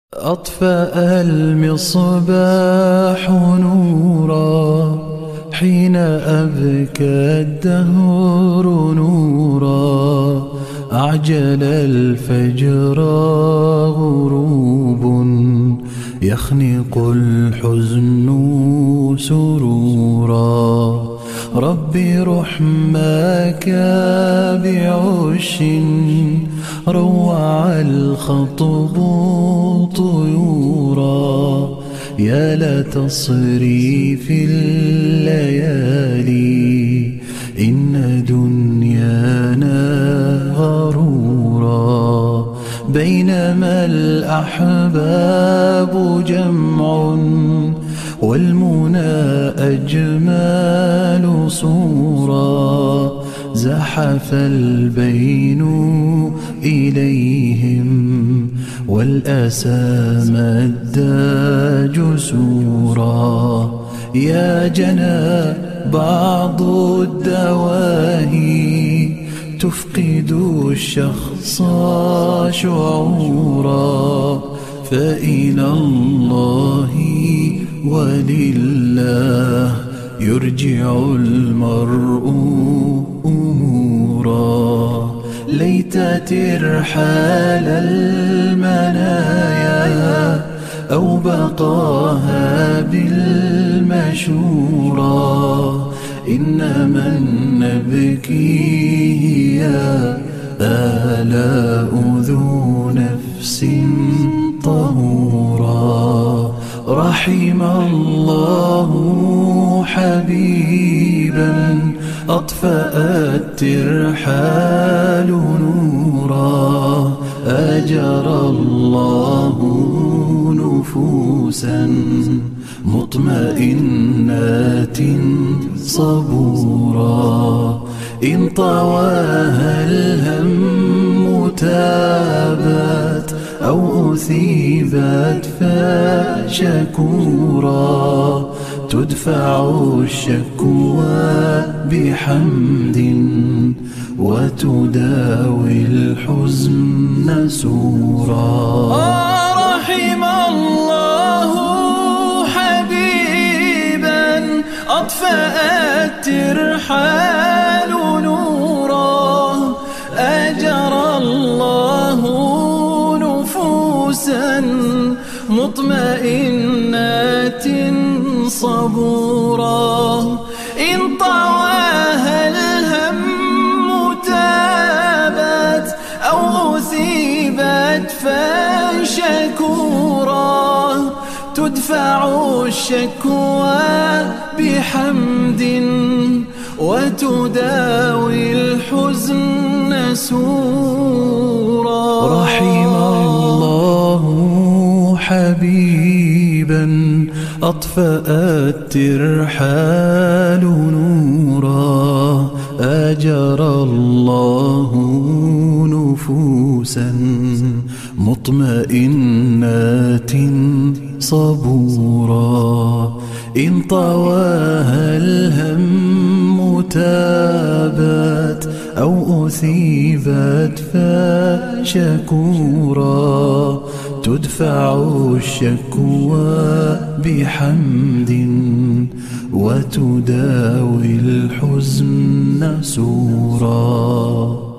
أطفأ المصباح نورا حين أبكى الدهر نورا. أعجل الفجر غروب يخنق الحزن سرورا. رب رحماك بعش روع الخطب طيورا. يا لتصريف الليالي إن دنيانا غرورا. بينما الأحباب جمع والمنى أجمال صورا. زحف البين إليهم والأسى مدى جسورا. يا جنى بعض الدواهي تفقد الشخص شعورا. فإلى الله ولله يرجع المرء أمورا. ليت ترحال المنايا أو بقاها بالمشورى. إنما نبكيه يا آلاء ذو نفس طهورا. رحم الله حبيبا أطفأت الترحال نورا. أجرى الله نفوسا مطمئنات صبورا. إن طواها الهم تابت أو أثيبت فشكورا. تدفع الشكوى بحمد وتداوي الحزن سورا. رحم الله حبيبا أطفأت الترحال نورا. أجرى الله نفوسا مطمئنات صبورا. إن طواها الهم تابت أو أثيبت فشكورا. تدفع الشكوى بحمد وتداوي الحزن سورا. رحم الله حبيبا أطفأت الترحال نورا. أجرى الله نفوسا مطمئنات صبورا. إن طواها الهم تابت أو أثيبت فشكورا. تدفع الشكوى بحمد وتداوي الحزن سورا.